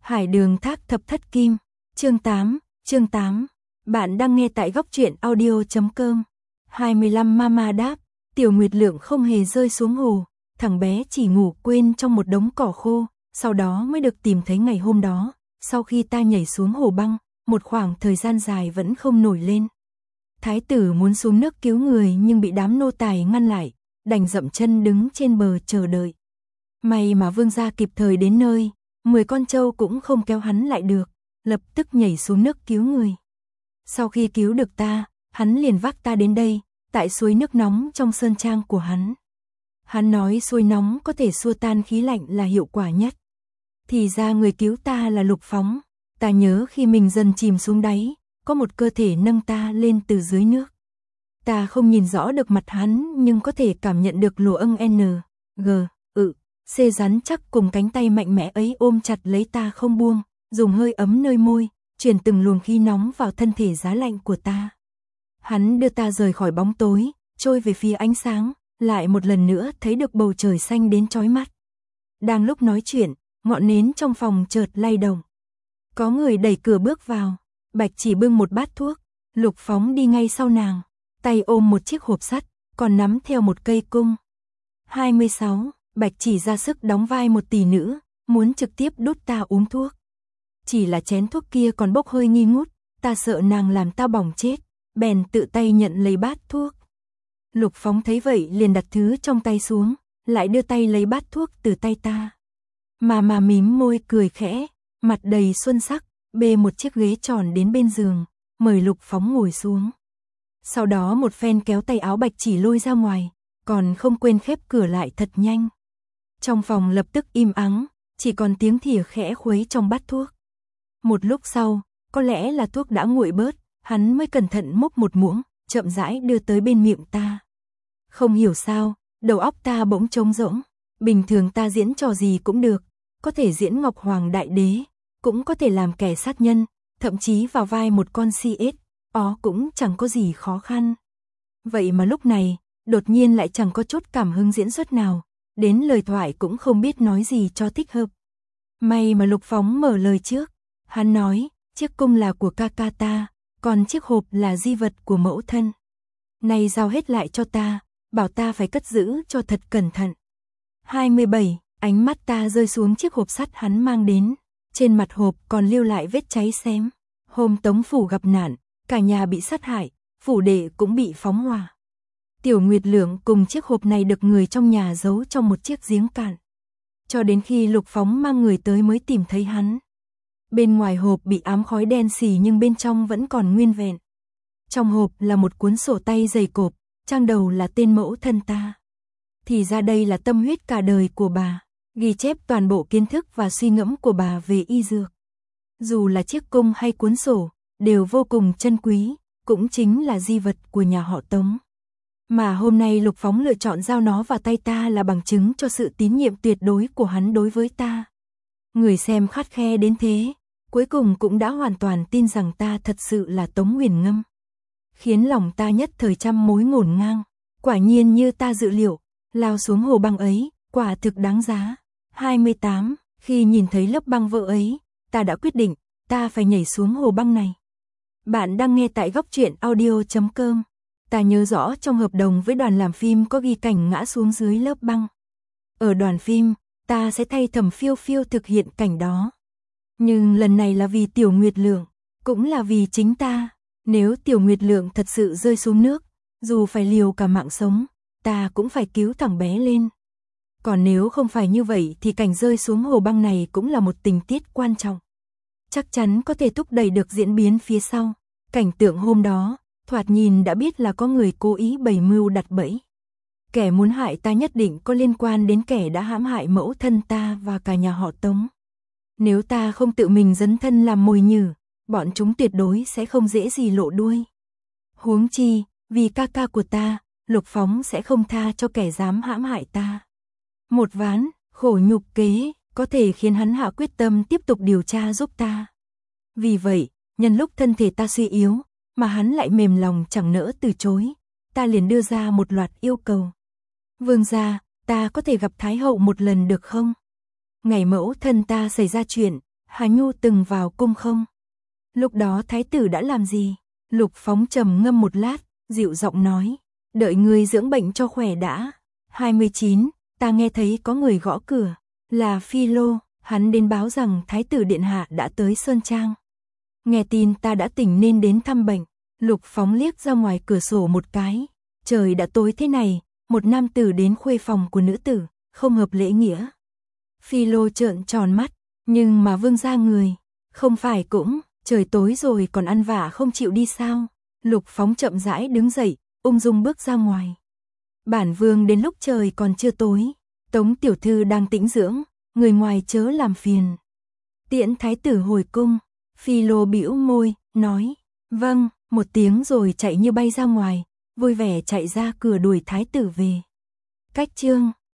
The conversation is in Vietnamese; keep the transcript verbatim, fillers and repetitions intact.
Hải Đường Thác Thập Thất Kim, chương tám, chương tám. Bạn đang nghe tại góc truyện audio chấm com. hai mươi lăm Mama đáp, Tiểu Nguyệt Lượng không hề rơi xuống hồ, thằng bé chỉ ngủ quên trong một đống cỏ khô, sau đó mới được tìm thấy ngày hôm đó, sau khi ta nhảy xuống hồ băng, một khoảng thời gian dài vẫn không nổi lên. Thái tử muốn xuống nước cứu người nhưng bị đám nô tài ngăn lại, đành dậm chân đứng trên bờ chờ đợi. May mà vương gia kịp thời đến nơi, mười con trâu cũng không kéo hắn lại được, lập tức nhảy xuống nước cứu người. Sau khi cứu được ta, hắn liền vác ta đến đây, tại suối nước nóng trong sơn trang của hắn. Hắn nói suối nóng có thể xua tan khí lạnh là hiệu quả nhất. Thì ra người cứu ta là Lục Phóng, ta nhớ khi mình dần chìm xuống đáy, có một cơ thể nâng ta lên từ dưới nước. Ta không nhìn rõ được mặt hắn nhưng có thể cảm nhận được lỗ âng N, G, ự, C rắn chắc cùng cánh tay mạnh mẽ ấy ôm chặt lấy ta không buông, dùng hơi ấm nơi môi, truyền từng luồng khí nóng vào thân thể giá lạnh của ta. Hắn đưa ta rời khỏi bóng tối, trôi về phía ánh sáng, lại một lần nữa thấy được bầu trời xanh đến chói mắt. Đang lúc nói chuyện, ngọn nến trong phòng chợt lay động. Có người đẩy cửa bước vào, Bạch Chỉ bưng một bát thuốc, Lục Phóng đi ngay sau nàng, tay ôm một chiếc hộp sắt, còn nắm theo một cây cung. hai mươi sáu, Bạch Chỉ ra sức đóng vai một tỷ nữ, muốn trực tiếp đút ta uống thuốc. Chỉ là chén thuốc kia còn bốc hơi nghi ngút, ta sợ nàng làm ta bỏng chết, bèn tự tay nhận lấy bát thuốc. Lục Phóng thấy vậy liền đặt thứ trong tay xuống, lại đưa tay lấy bát thuốc từ tay ta. Mà mà mím môi cười khẽ, mặt đầy xuân sắc, bê một chiếc ghế tròn đến bên giường, mời Lục Phóng ngồi xuống. Sau đó một phen kéo tay áo Bạch Chỉ lôi ra ngoài, còn không quên khép cửa lại thật nhanh. Trong phòng lập tức im ắng, chỉ còn tiếng thìa khẽ khuấy trong bát thuốc. Một lúc sau, có lẽ là thuốc đã nguội bớt, hắn mới cẩn thận múc một muỗng, chậm rãi đưa tới bên miệng ta. Không hiểu sao, đầu óc ta bỗng trống rỗng, bình thường ta diễn trò gì cũng được, có thể diễn Ngọc Hoàng Đại Đế, cũng có thể làm kẻ sát nhân, thậm chí vào vai một con si ếch, ó cũng chẳng có gì khó khăn. Vậy mà lúc này, đột nhiên lại chẳng có chút cảm hứng diễn xuất nào, đến lời thoại cũng không biết nói gì cho thích hợp. May mà Lục Phóng mở lời trước, hắn nói, chiếc cung là của ca ca ta, còn chiếc hộp là di vật của mẫu thân. Này giao hết lại cho ta, bảo ta phải cất giữ cho thật cẩn thận. hai mươi bảy, ánh mắt ta rơi xuống chiếc hộp sắt hắn mang đến, trên mặt hộp còn lưu lại vết cháy xém. Hôm Tống phủ gặp nạn, cả nhà bị sát hại, phủ đệ cũng bị phóng hỏa. Tiểu Nguyệt Lượng cùng chiếc hộp này được người trong nhà giấu trong một chiếc giếng cạn. Cho đến khi Lục Phóng mang người tới mới tìm thấy hắn. Bên ngoài hộp bị ám khói đen xì nhưng bên trong vẫn còn nguyên vẹn. Trong hộp là một cuốn sổ tay dày cộp, trang đầu là tên mẫu thân ta. Thì ra đây là tâm huyết cả đời của bà, ghi chép toàn bộ kiến thức và suy ngẫm của bà về y dược. Dù là chiếc cung hay cuốn sổ, đều vô cùng chân quý, cũng chính là di vật của nhà họ Tống. Mà hôm nay Lục Phóng lựa chọn giao nó vào tay ta là bằng chứng cho sự tín nhiệm tuyệt đối của hắn đối với ta. Người xem khắt khe đến thế, cuối cùng cũng đã hoàn toàn tin rằng ta thật sự là Tống Huyền Ngâm. Khiến lòng ta nhất thời trăm mối ngổn ngang, quả nhiên như ta dự liệu, lao xuống hồ băng ấy, quả thực đáng giá. hai mươi tám, khi nhìn thấy lớp băng vỡ ấy, ta đã quyết định, ta phải nhảy xuống hồ băng này. Bạn đang nghe tại góc truyện audio chấm com. Ta nhớ rõ trong hợp đồng với đoàn làm phim có ghi cảnh ngã xuống dưới lớp băng. Ở đoàn phim, ta sẽ thay Thẩm Phiêu Phiêu thực hiện cảnh đó. Nhưng lần này là vì Tiểu Nguyệt Lượng, cũng là vì chính ta. Nếu Tiểu Nguyệt Lượng thật sự rơi xuống nước, dù phải liều cả mạng sống, ta cũng phải cứu thằng bé lên. Còn nếu không phải như vậy thì cảnh rơi xuống hồ băng này cũng là một tình tiết quan trọng. Chắc chắn có thể thúc đẩy được diễn biến phía sau. Cảnh tượng hôm đó, thoạt nhìn đã biết là có người cố ý bày mưu đặt bẫy. Kẻ muốn hại ta nhất định có liên quan đến kẻ đã hãm hại mẫu thân ta và cả nhà họ Tống. Nếu ta không tự mình dấn thân làm mồi nhử, bọn chúng tuyệt đối sẽ không dễ gì lộ đuôi. Huống chi, vì ca ca của ta, Lục Phóng sẽ không tha cho kẻ dám hãm hại ta. Một ván, khổ nhục kế, có thể khiến hắn hạ quyết tâm tiếp tục điều tra giúp ta. Vì vậy, nhân lúc thân thể ta suy yếu, mà hắn lại mềm lòng chẳng nỡ từ chối, ta liền đưa ra một loạt yêu cầu. Vương gia, ta có thể gặp Thái hậu một lần được không? Ngày mẫu thân ta xảy ra chuyện, Hà Nhu từng vào cung không? Lúc đó thái tử đã làm gì? Lục Phóng trầm ngâm một lát, dịu giọng nói, đợi ngươi dưỡng bệnh cho khỏe đã. hai mươi chín, ta nghe thấy có người gõ cửa, là Phi Lô, hắn đến báo rằng thái tử điện hạ đã tới Sơn Trang. Nghe tin ta đã tỉnh nên đến thăm bệnh. Lục Phóng liếc ra ngoài cửa sổ một cái, trời đã tối thế này, một nam tử đến khuê phòng của nữ tử, không hợp lễ nghĩa. Phi Lô trợn tròn mắt, nhưng mà vương gia người, không phải cũng, trời tối rồi còn ăn vả không chịu đi sao? Lục Phóng chậm rãi đứng dậy, ung dung bước ra ngoài. Bản vương đến lúc trời còn chưa tối, Tống tiểu thư đang tĩnh dưỡng, người ngoài chớ làm phiền. Tiễn thái tử hồi cung. Phi Lô bĩu môi, nói, vâng, một tiếng rồi chạy như bay ra ngoài, vui vẻ chạy ra cửa đuổi thái tử về. Cách chương